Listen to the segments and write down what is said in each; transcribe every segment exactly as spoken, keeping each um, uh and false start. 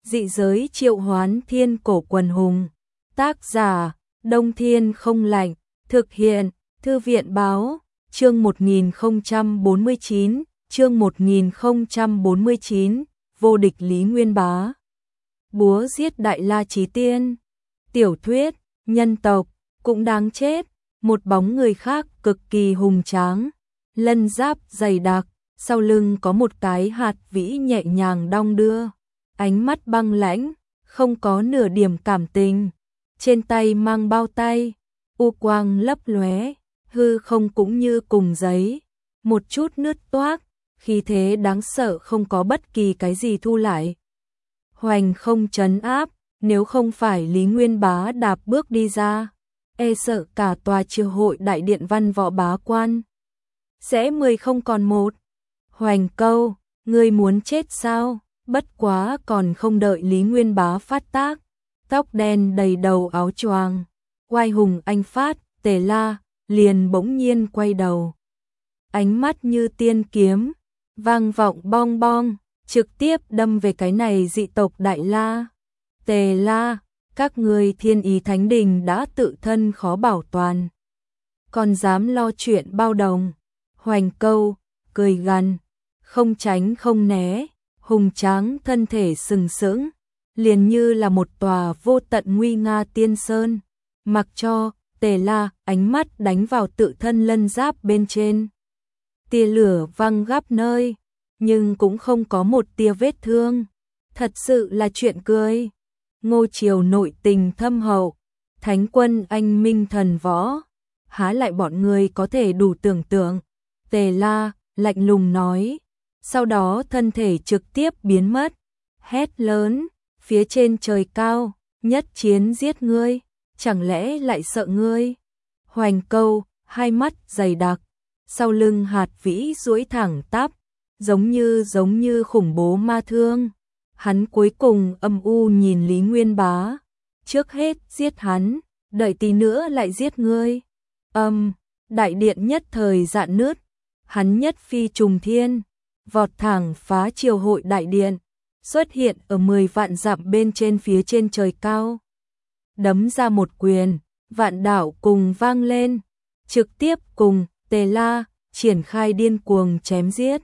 Dị giới triệu hoán thiên cổ quần hùng. Tác giả, Đông Thiên không lạnh. Thực hiện, Thư viện báo. Chương một nghìn không trăm bốn mươi chín, chương một nghìn không trăm bốn mươi chín, vô địch Lý Nguyên Bá. Búa giết Đại La Chí Tiên. Tiểu thuyết, nhân tộc, cũng đáng chết. Một bóng người khác cực kỳ hùng tráng, lân giáp dày đặc, sau lưng có một cái hạt vĩ nhẹ nhàng đong đưa, ánh mắt băng lãnh, không có nửa điểm cảm tình, trên tay mang bao tay, u quang lấp lóe, hư không cũng như cùng giấy, một chút nứt toác, khí thế đáng sợ không có bất kỳ cái gì thu lại. Hoành không trấn áp, nếu không phải Lý Nguyên Bá đạp bước đi ra, e sợ cả tòa triều hội đại điện văn võ bá quan sẽ mười không còn một. Hoành câu, ngươi muốn chết sao? Bất quá còn không đợi Lý Nguyên Bá phát tác, tóc đen đầy đầu áo choàng, oai hùng anh phát, Tề La liền bỗng nhiên quay đầu, ánh mắt như tiên kiếm, vang vọng bong bong, trực tiếp đâm về cái này dị tộc Đại La. Tề La, các ngươi Thiên Ý Thánh Đình đã tự thân khó bảo toàn, còn dám lo chuyện bao đồng. Hoành câu, cười gằn, không tránh không né, hùng tráng thân thể sừng sững, liền như là một tòa vô tận nguy nga tiên sơn, mặc cho Tề La ánh mắt đánh vào tự thân lân giáp bên trên. Tia lửa văng khắp nơi, nhưng cũng không có một tia vết thương, thật sự là chuyện cười. Ngô Triều nội tình thâm hậu, thánh quân anh minh thần võ, há lại bọn người có thể đủ tưởng tượng. Tề La lạnh lùng nói, sau đó thân thể trực tiếp biến mất, hét lớn, phía trên trời cao, nhất chiến giết ngươi, chẳng lẽ lại sợ ngươi? Hoành câu, hai mắt dày đặc, sau lưng hạt vĩ duỗi thẳng tắp, giống như giống như khủng bố ma thương. Hắn cuối cùng âm u nhìn Lý Nguyên Bá, trước hết giết hắn, đợi tí nữa lại giết ngươi. Âm, đại điện nhất thời dạn nứt, hắn nhất phi trùng thiên, vọt thẳng phá triều hội đại điện, xuất hiện ở mười vạn dặm bên trên phía trên trời cao. Đấm ra một quyền, vạn đảo cùng vang lên, trực tiếp cùng Tề La triển khai điên cuồng chém giết.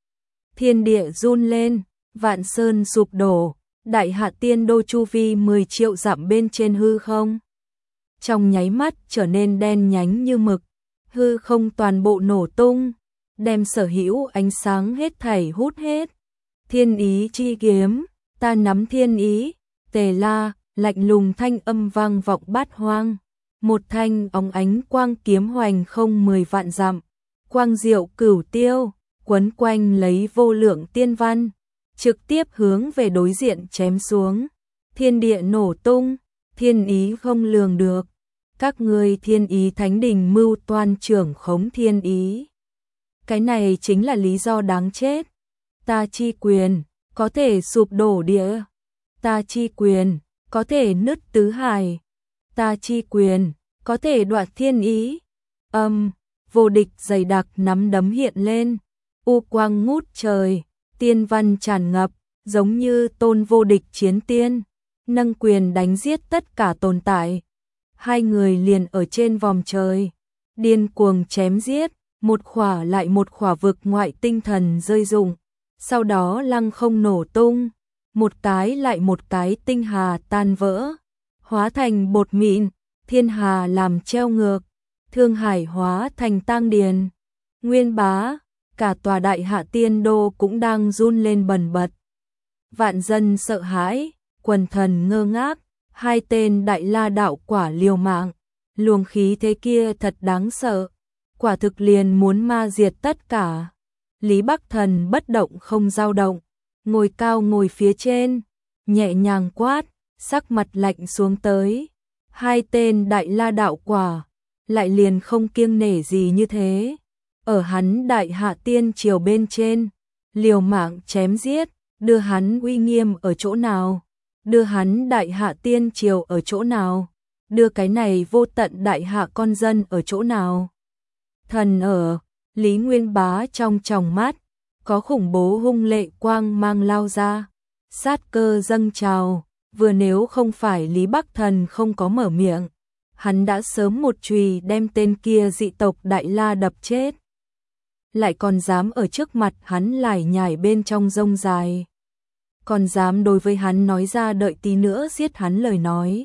Thiên địa run lên, vạn sơn sụp đổ, Đại Hạ Tiên Đô chu vi mười triệu dặm bên trên hư không. Trong nháy mắt trở nên đen nhánh như mực, hư không toàn bộ nổ tung, đem sở hữu ánh sáng hết thảy hút hết. Thiên ý chi kiếm, ta nắm thiên ý. Tề La lạnh lùng thanh âm vang vọng bát hoang, một thanh óng ánh quang kiếm hoành không mười vạn dặm, quang diệu cửu tiêu, quấn quanh lấy vô lượng tiên văn, trực tiếp hướng về đối diện chém xuống. Thiên địa nổ tung, thiên ý không lường được, các ngươi Thiên Ý Thánh Đình mưu toan trưởng khống thiên ý. Cái này chính là lý do đáng chết. Ta chi quyền, có thể sụp đổ địa. Ta chi quyền, có thể nứt tứ hải. Ta chi quyền, có thể đoạt thiên ý. Âm, vô địch dày đặc nắm đấm hiện lên, u quang ngút trời, tiên văn tràn ngập, giống như tôn vô địch chiến tiên, nâng quyền đánh giết tất cả tồn tại. Hai người liền ở trên vòm trời, điên cuồng chém giết, một khỏa lại một khỏa vực ngoại tinh thần rơi rụng, sau đó lăng không nổ tung, một cái lại một cái tinh hà tan vỡ, hóa thành bột mịn, thiên hà làm treo ngược, thương hải hóa thành tang điền. Nguyên Bá, cả tòa Đại Hạ Tiên Đô cũng đang run lên bần bật. Vạn dân sợ hãi, quần thần ngơ ngác, hai tên Đại La đạo quả liều mạng, luồng khí thế kia thật đáng sợ, quả thực liền muốn ma diệt tất cả. Lý Bắc Thần bất động không dao động, ngồi cao ngồi phía trên, nhẹ nhàng quát, sắc mặt lạnh xuống tới. Hai tên Đại La đạo quả lại liền không kiêng nể gì như thế, ở hắn Đại Hạ Tiên triều bên trên, liều mạng chém giết, đưa hắn uy nghiêm ở chỗ nào? Đưa hắn Đại Hạ Tiên triều ở chỗ nào? Đưa cái này vô tận Đại Hạ con dân ở chỗ nào? Thần ở, Lý Nguyên Bá trong tròng mắt, có khủng bố hung lệ quang mang lao ra, sát cơ dâng trào, vừa nếu không phải Lý Bắc Thần không có mở miệng, hắn đã sớm một chùy đem tên kia dị tộc Đại La đập chết. Lại còn dám ở trước mặt hắn lải nhải bên trong rông dài. Còn dám đối với hắn nói ra đợi tí nữa giết hắn lời nói.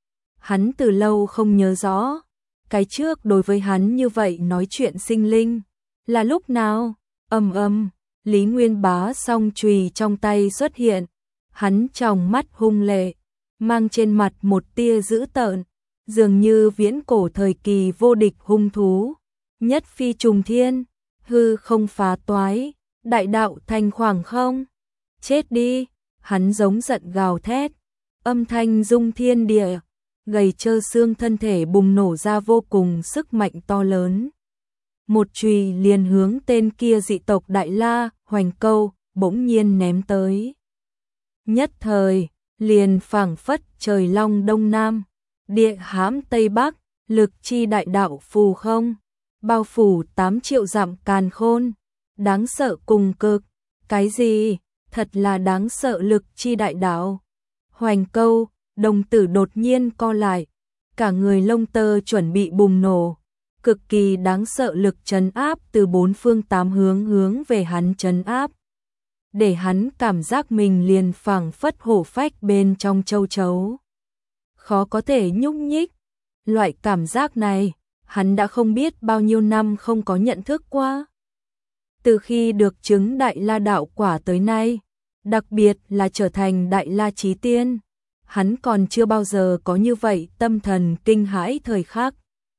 Hắn từ lâu không nhớ rõ, cái trước đối với hắn như vậy nói chuyện sinh linh, là lúc nào? Ầm ầm, Lý Nguyên Bá song chùy trong tay xuất hiện, hắn trong mắt hung lệ, mang trên mặt một tia dữ tợn, dường như viễn cổ thời kỳ vô địch hung thú, nhất phi trùng thiên, hư không phá toái, đại đạo thành khoảng không. Chết đi, hắn giống giận gào thét, âm thanh rung thiên địa, gầy trơ xương thân thể bùng nổ ra vô cùng sức mạnh to lớn. Một chùy liền hướng tên kia dị tộc Đại La, Hoành Câu, bỗng nhiên ném tới. Nhất thời, liền phảng phất trời long đông nam, địa hãm tây bắc, lực chi đại đạo phù không, bao phủ tám triệu dặm càn khôn, đáng sợ cùng cực. Cái gì? Thật là đáng sợ lực chi đại đạo. Hoành Câu, đồng tử đột nhiên co lại, cả người lông tơ chuẩn bị bùng nổ, cực kỳ đáng sợ lực trấn áp từ bốn phương tám hướng hướng về hắn trấn áp. Để hắn cảm giác mình liền phảng phất hổ phách bên trong châu chấu. Khó có thể nhúc nhích. Loại cảm giác này, hắn đã không biết bao nhiêu năm không có nhận thức qua. Từ khi được chứng Đại La đạo quả tới nay, đặc biệt là trở thành Đại La Chí Tiên, hắn còn chưa bao giờ có như vậy tâm thần kinh hãi thời khắc.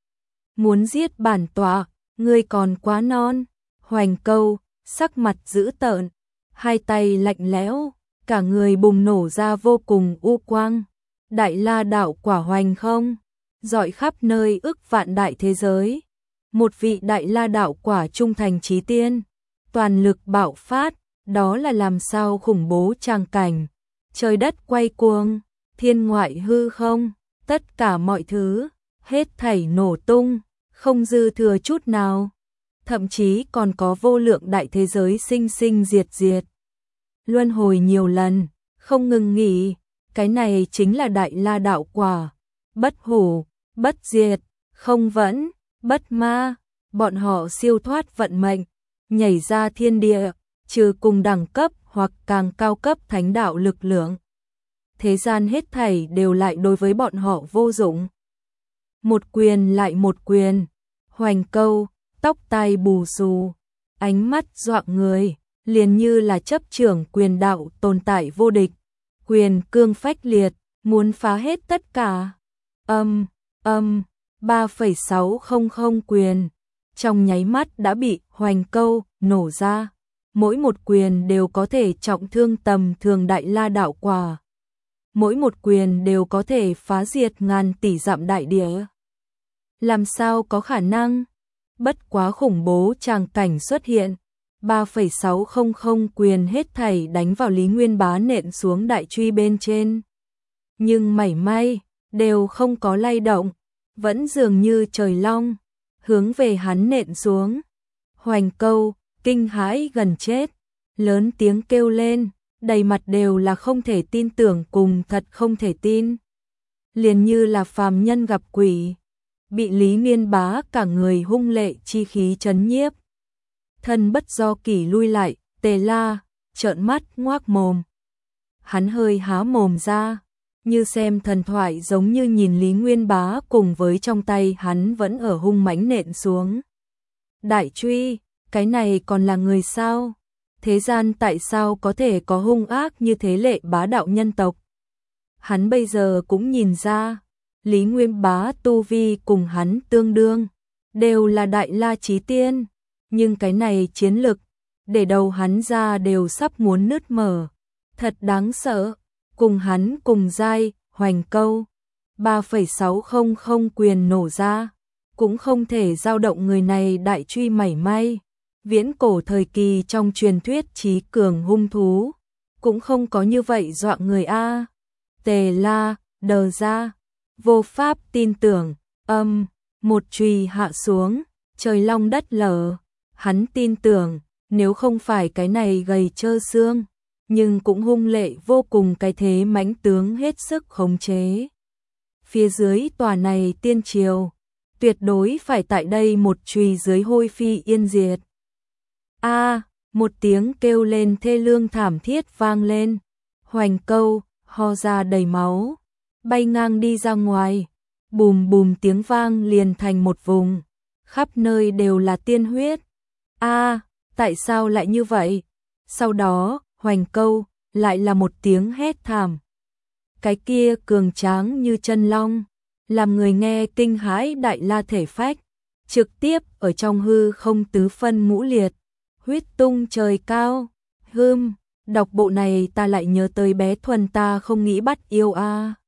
Muốn giết bản tọa, ngươi còn quá non. Hoành Câu, sắc mặt dữ tợn, hai tay lạnh lẽo, cả người bùng nổ ra vô cùng u quang. Đại La đạo quả hoành không, rọi khắp nơi ức vạn đại thế giới. Một vị Đại La đạo quả trung thành chí tiên, toàn lực bạo phát, đó là làm sao khủng bố tràng cảnh. Trời đất quay cuồng, thiên ngoại hư không, tất cả mọi thứ, hết thảy nổ tung, không dư thừa chút nào. Thậm chí còn có vô lượng đại thế giới sinh sinh diệt diệt. Luân hồi nhiều lần, không ngừng nghỉ, cái này chính là Đại La đạo quả. Bất hủ, bất diệt, không vẫn, bất ma, bọn họ siêu thoát vận mệnh, nhảy ra thiên địa, trừ cùng đẳng cấp hoặc càng cao cấp thánh đạo lực lượng. Thế gian hết thảy đều lại đối với bọn họ vô dụng. Một quyền lại một quyền, Hoành Câu, tóc tai bù xù, ánh mắt dọa người, liền như là chấp trưởng quyền đạo tồn tại vô địch, quyền cương phách liệt, muốn phá hết tất cả. Âm, âm, ba phẩy sáu không không quyền, trong nháy mắt đã bị Hoành Câu nổ ra, mỗi một quyền đều có thể trọng thương tầm thường Đại La đạo quả. Mỗi một quyền đều có thể phá diệt ngàn tỷ dặm đại địa. Làm sao có khả năng? Bất quá khủng bố tràng cảnh xuất hiện, ba phẩy sáu không không quyền hết thảy đánh vào Lý Nguyên Bá nện xuống đại truy bên trên. Nhưng mảy may, đều không có lay động, vẫn dường như trời long, hướng về hắn nện xuống. Hoành Câu, kinh hãi gần chết, lớn tiếng kêu lên, đầy mặt đều là không thể tin tưởng cùng thật không thể tin. Liền như là phàm nhân gặp quỷ, bị Lý Nguyên Bá cả người hung lệ chi khí chấn nhiếp. Thân bất do kỷ lui lại, Tề La, trợn mắt ngoác mồm. Hắn hơi há mồm ra, như xem thần thoại giống như nhìn Lý Nguyên Bá cùng với trong tay hắn vẫn ở hung mãnh nện xuống. Đại truy, cái này còn là người sao? Thế gian tại sao có thể có hung ác như thế lệ bá đạo nhân tộc? Hắn bây giờ cũng nhìn ra, Lý Nguyên Bá tu vi cùng hắn tương đương, đều là Đại La Chí Tiên, nhưng cái này chiến lực, để đầu hắn ra đều sắp muốn nứt mở, thật đáng sợ. Cùng hắn cùng giai, Hoành Câu, ba phẩy sáu không không quyền nổ ra, cũng không thể dao động người này đại truy mảy may. Viễn cổ thời kỳ trong truyền thuyết trí cường hung thú, cũng không có như vậy dọa người a. Tề La, đờ ra, vô pháp tin tưởng, âm, một chùy hạ xuống, trời long đất lở. Hắn tin tưởng, nếu không phải cái này gầy trơ xương, nhưng cũng hung lệ vô cùng, cái thế mãnh tướng hết sức khống chế. Phía dưới tòa này tiên triều, tuyệt đối phải tại đây một chùy dưới hôi phi yên diệt. A, một tiếng kêu lên thê lương thảm thiết vang lên, Hoành Câu ho ra đầy máu, bay ngang đi ra ngoài, bùm bùm tiếng vang liền thành một vùng, khắp nơi đều là tiên huyết. A, tại sao lại như vậy? Sau đó, Hoành Câu lại là một tiếng hét thảm. Cái kia cường tráng như chân long, làm người nghe kinh hãi đại la thể phách, trực tiếp ở trong hư không tứ phân ngũ liệt, huyết tung trời cao. Hừm, đọc bộ này ta lại nhớ tới bé Thuần ta không nghĩ bắt yêu a.